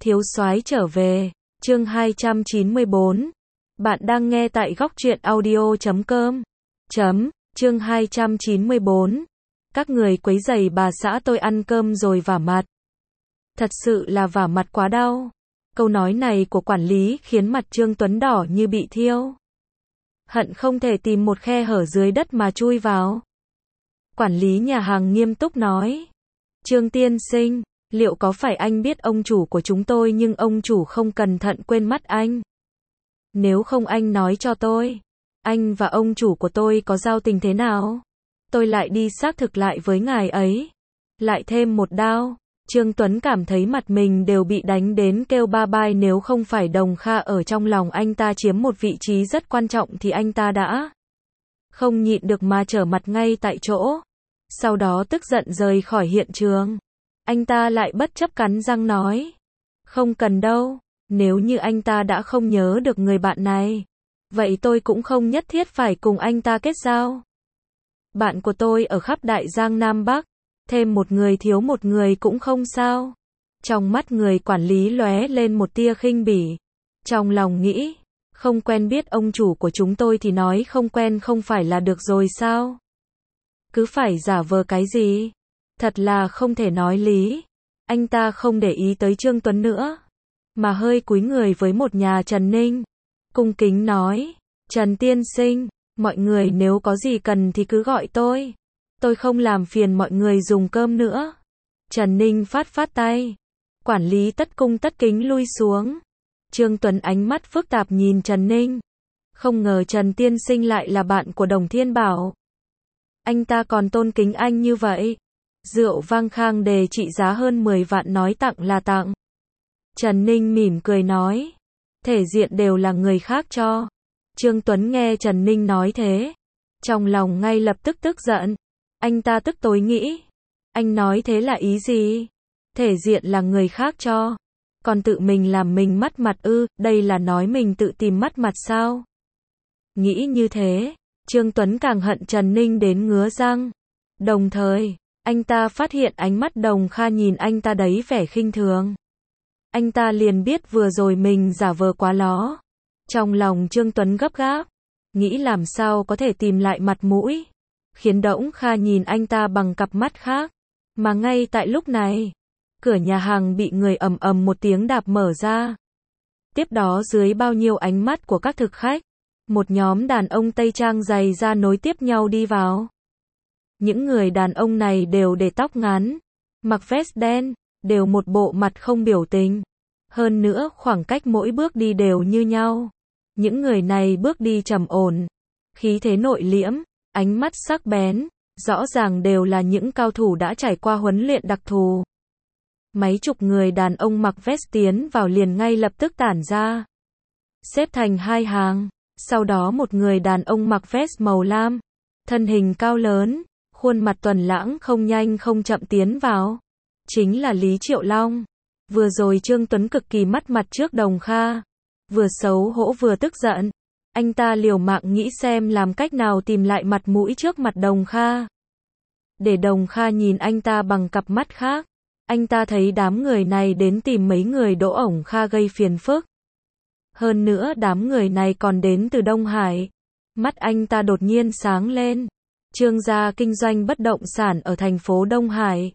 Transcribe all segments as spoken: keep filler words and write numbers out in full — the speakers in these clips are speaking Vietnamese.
Thiếu soái trở về, chương hai trăm chín mươi bốn. Bạn đang nghe tại góc truyện audio chấm com. Chấm, chương hai trăm chín mươi bốn. Các người quấy rầy bà xã tôi ăn cơm rồi vả mặt. Thật sự là vả mặt quá đau. Câu nói này của quản lý khiến mặt Trương Tuấn đỏ như bị thiêu. Hận không thể tìm một khe hở dưới đất mà chui vào. Quản lý nhà hàng nghiêm túc nói. Trương tiên sinh, liệu có phải anh biết ông chủ của chúng tôi nhưng ông chủ không cẩn thận quên mất anh? Nếu không anh nói cho tôi, anh và ông chủ của tôi có giao tình thế nào? Tôi lại đi xác thực lại với ngài ấy. Lại thêm một đao. Trương Tuấn cảm thấy mặt mình đều bị đánh đến kêu ba bai, nếu không phải Đồng Kha ở trong lòng anh ta chiếm một vị trí rất quan trọng thì anh ta đã không nhịn được mà trở mặt ngay tại chỗ. Sau đó tức giận rời khỏi hiện trường. Anh ta lại bất chấp cắn răng nói. Không cần đâu, nếu như anh ta đã không nhớ được người bạn này, vậy tôi cũng không nhất thiết phải cùng anh ta kết giao. Bạn của tôi ở khắp Đại Giang Nam Bắc, thêm một người thiếu một người cũng không sao. Trong mắt người quản lý lóe lên một tia khinh bỉ. Trong lòng nghĩ, không quen biết ông chủ của chúng tôi thì nói không quen không phải là được rồi sao? Cứ phải giả vờ cái gì? Thật là không thể nói lý. Anh ta không để ý tới Trương Tuấn nữa, mà hơi cúi người với một nhà Trần Ninh. Cung kính nói, Trần tiên sinh, mọi người nếu có gì cần thì cứ gọi tôi. Tôi không làm phiền mọi người dùng cơm nữa. Trần Ninh phát phát tay. Quản lý tất cung tất kính lui xuống. Trương Tuấn ánh mắt phức tạp nhìn Trần Ninh. Không ngờ Trần tiên sinh lại là bạn của Đồng Thiên Bảo. Anh ta còn tôn kính anh như vậy. Rượu vang khang đề trị giá hơn mười vạn nói tặng là tặng. Trần Ninh mỉm cười nói. Thể diện đều là người khác cho. Trương Tuấn nghe Trần Ninh nói thế, trong lòng ngay lập tức tức giận. Anh ta tức tối nghĩ. Anh nói thế là ý gì? Thể diện là người khác cho, còn tự mình làm mình mất mặt ư? Đây là nói mình tự tìm mất mặt sao? Nghĩ như thế, Trương Tuấn càng hận Trần Ninh đến ngứa răng. Đồng thời, anh ta phát hiện ánh mắt Đồng Kha nhìn anh ta đấy vẻ khinh thường. Anh ta liền biết vừa rồi mình giả vờ quá ló. Trong lòng Trương Tuấn gấp gáp, nghĩ làm sao có thể tìm lại mặt mũi, khiến Đổng Kha nhìn anh ta bằng cặp mắt khác. Mà ngay tại lúc này, cửa nhà hàng bị người ầm ầm một tiếng đạp mở ra. Tiếp đó dưới bao nhiêu ánh mắt của các thực khách, một nhóm đàn ông Tây Trang giày da nối tiếp nhau đi vào. Những người đàn ông này đều để tóc ngắn, mặc vest đen, đều một bộ mặt không biểu tình. Hơn nữa khoảng cách mỗi bước đi đều như nhau. Những người này bước đi trầm ổn, khí thế nội liễm, ánh mắt sắc bén, rõ ràng đều là những cao thủ đã trải qua huấn luyện đặc thù. Mấy chục người đàn ông mặc vest tiến vào liền ngay lập tức tản ra, xếp thành hai hàng. Sau đó một người đàn ông mặc vest màu lam, thân hình cao lớn, khuôn mặt tuấn lãng không nhanh không chậm tiến vào. Chính là Lý Triệu Long. Vừa rồi Trương Tuấn cực kỳ mất mặt trước Đồng Kha, vừa xấu hổ vừa tức giận. Anh ta liều mạng nghĩ xem làm cách nào tìm lại mặt mũi trước mặt Đồng Kha, để Đồng Kha nhìn anh ta bằng cặp mắt khác. Anh ta thấy đám người này đến tìm mấy người Đỗ ổng Kha gây phiền phức. Hơn nữa đám người này còn đến từ Đông Hải. Mắt anh ta đột nhiên sáng lên. Trương gia kinh doanh bất động sản ở thành phố Đông Hải,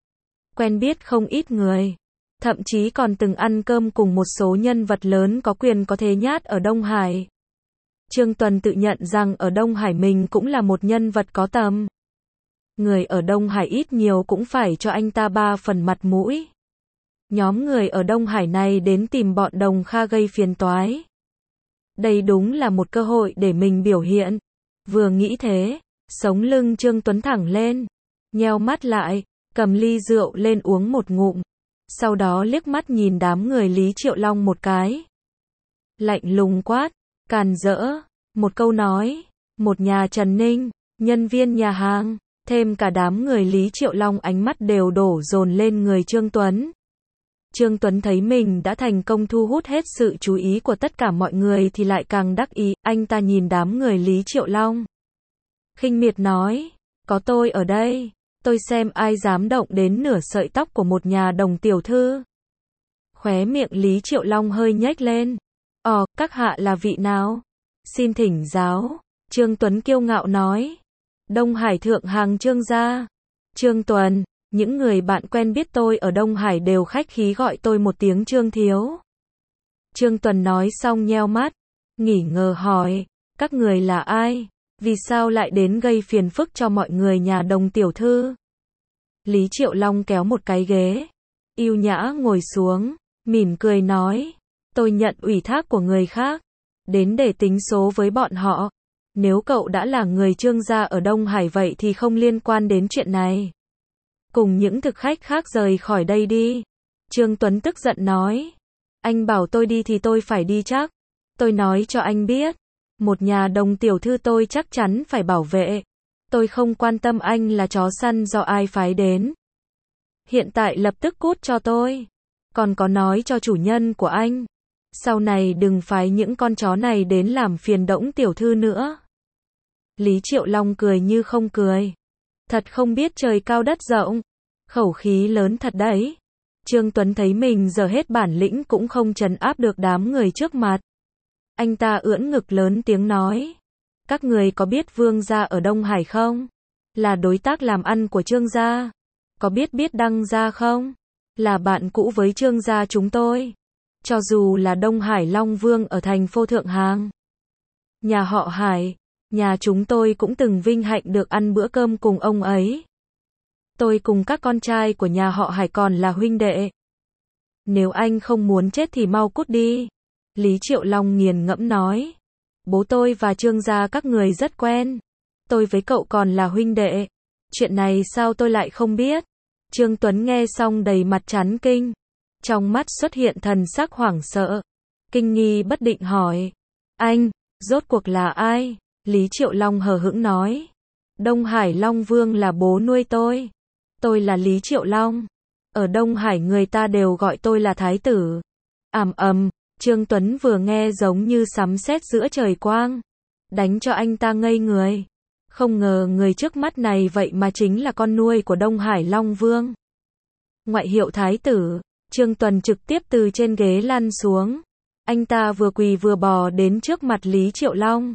quen biết không ít người, thậm chí còn từng ăn cơm cùng một số nhân vật lớn có quyền có thế nhát ở Đông Hải. Trương Tuấn tự nhận rằng ở Đông Hải mình cũng là một nhân vật có tầm. Người ở Đông Hải ít nhiều cũng phải cho anh ta ba phần mặt mũi. Nhóm người ở Đông Hải này đến tìm bọn Đồng Kha gây phiền toái. Đây đúng là một cơ hội để mình biểu hiện. Vừa nghĩ thế, sống lưng Trương Tuấn thẳng lên, nheo mắt lại, cầm ly rượu lên uống một ngụm. Sau đó liếc mắt nhìn đám người Lý Triệu Long một cái. Lạnh lùng quát, càn rỡ, một câu nói, một nhà Trần Ninh, nhân viên nhà hàng, thêm cả đám người Lý Triệu Long ánh mắt đều đổ dồn lên người Trương Tuấn. Trương Tuấn thấy mình đã thành công thu hút hết sự chú ý của tất cả mọi người thì lại càng đắc ý. Anh ta nhìn đám người Lý Triệu Long, khinh miệt nói, có tôi ở đây, tôi xem ai dám động đến nửa sợi tóc của một nhà Đồng tiểu thư. Khóe miệng Lý Triệu Long hơi nhếch lên. Ồ, các hạ là vị nào? Xin thỉnh giáo. Trương Tuấn kiêu ngạo nói. Đông Hải thượng hàng Trương gia. Trương Tuần, những người bạn quen biết tôi ở Đông Hải đều khách khí gọi tôi một tiếng Trương thiếu. Trương Tuần nói xong nheo mắt, nghỉ ngờ hỏi, các người là ai? Vì sao lại đến gây phiền phức cho mọi người nhà Đồng tiểu thư? Lý Triệu Long kéo một cái ghế, yêu nhã ngồi xuống, mỉm cười nói, tôi nhận ủy thác của người khác, đến để tính số với bọn họ. Nếu cậu đã là người Trương gia ở Đông Hải vậy thì không liên quan đến chuyện này. Cùng những thực khách khác rời khỏi đây đi. Trương Tuấn tức giận nói. Anh bảo tôi đi thì tôi phải đi chắc. Tôi nói cho anh biết. Một nhà Đồng tiểu thư tôi chắc chắn phải bảo vệ. Tôi không quan tâm anh là chó săn do ai phái đến. Hiện tại lập tức cút cho tôi. Còn có nói cho chủ nhân của anh. Sau này đừng phái những con chó này đến làm phiền Đổng tiểu thư nữa. Lý Triệu Long cười như không cười. Thật không biết trời cao đất rộng. Khẩu khí lớn thật đấy. Trương Tuấn thấy mình giờ hết bản lĩnh cũng không trấn áp được đám người trước mặt. Anh ta ưỡn ngực lớn tiếng nói. Các người có biết Vương gia ở Đông Hải không? Là đối tác làm ăn của Trương gia. Có biết biết Đăng gia không? Là bạn cũ với Trương gia chúng tôi. Cho dù là Đông Hải Long Vương ở thành phố Thượng Hàng. Nhà họ Hải, nhà chúng tôi cũng từng vinh hạnh được ăn bữa cơm cùng ông ấy. Tôi cùng các con trai của nhà họ Hải còn là huynh đệ. Nếu anh không muốn chết thì mau cút đi. Lý Triệu Long nghiền ngẫm nói. Bố tôi và Trương gia các người rất quen. Tôi với cậu còn là huynh đệ. Chuyện này sao tôi lại không biết? Trương Tuấn nghe xong đầy mặt chấn kinh. Trong mắt xuất hiện thần sắc hoảng sợ. Kinh nghi bất định hỏi. Anh, rốt cuộc là ai? Lý Triệu Long hờ hững nói. Đông Hải Long Vương là bố nuôi tôi. Tôi là Lý Triệu Long. Ở Đông Hải người ta đều gọi tôi là Thái tử. Ầm ầm, Trương Tuấn vừa nghe giống như sấm sét giữa trời quang. Đánh cho anh ta ngây người. Không ngờ người trước mắt này vậy mà chính là con nuôi của Đông Hải Long Vương. Ngoại hiệu Thái tử, Trương Tuấn trực tiếp từ trên ghế lăn xuống. Anh ta vừa quỳ vừa bò đến trước mặt Lý Triệu Long.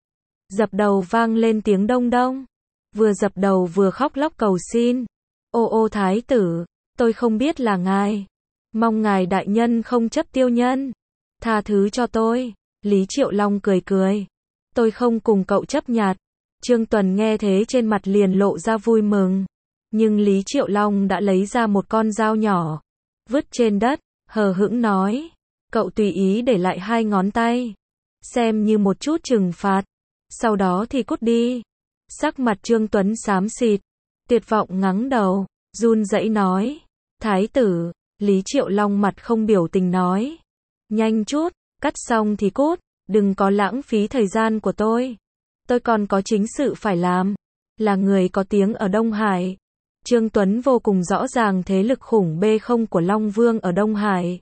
Dập đầu vang lên tiếng đông đông. Vừa dập đầu vừa khóc lóc cầu xin. Ô ô Thái tử, tôi không biết là ngài. Mong ngài đại nhân không chấp tiêu nhân. Tha thứ cho tôi. Lý Triệu Long cười cười. Tôi không cùng cậu chấp nhặt. Trương Tuấn nghe thế trên mặt liền lộ ra vui mừng. Nhưng Lý Triệu Long đã lấy ra một con dao nhỏ. Vứt trên đất, hờ hững nói. Cậu tùy ý để lại hai ngón tay. Xem như một chút trừng phạt. Sau đó thì cút đi. Sắc mặt Trương Tuấn xám xịt. Tuyệt vọng ngắng đầu. Run rẩy nói. Thái tử. Lý Triệu Long mặt không biểu tình nói. Nhanh chút. Cắt xong thì cút. Đừng có lãng phí thời gian của tôi. Tôi còn có chính sự phải làm. Là người có tiếng ở Đông Hải. Trương Tuấn vô cùng rõ ràng thế lực khủng bê không của Long Vương ở Đông Hải.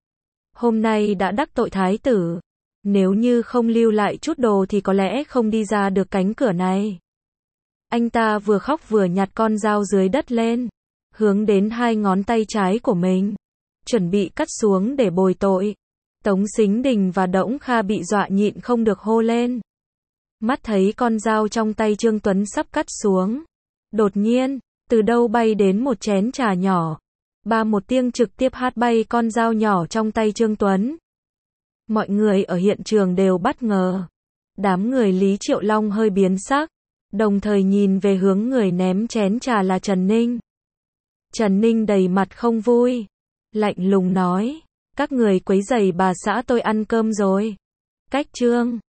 Hôm nay đã đắc tội Thái tử. Nếu như không lưu lại chút đồ thì có lẽ không đi ra được cánh cửa này. Anh ta vừa khóc vừa nhặt con dao dưới đất lên. Hướng đến hai ngón tay trái của mình. Chuẩn bị cắt xuống để bồi tội. Tống Sính Đình và Đổng Kha bị dọa nhịn không được hô lên. Mắt thấy con dao trong tay Trương Tuấn sắp cắt xuống. Đột nhiên, từ đâu bay đến một chén trà nhỏ. Ba một tiếng trực tiếp hát bay con dao nhỏ trong tay Trương Tuấn. Mọi người ở hiện trường đều bất ngờ. Đám người Lý Triệu Long hơi biến sắc. Đồng thời nhìn về hướng người ném chén trà là Trần Ninh. Trần Ninh đầy mặt không vui. Lạnh lùng nói. Các người quấy rầy bà xã tôi ăn cơm rồi. Cách Trương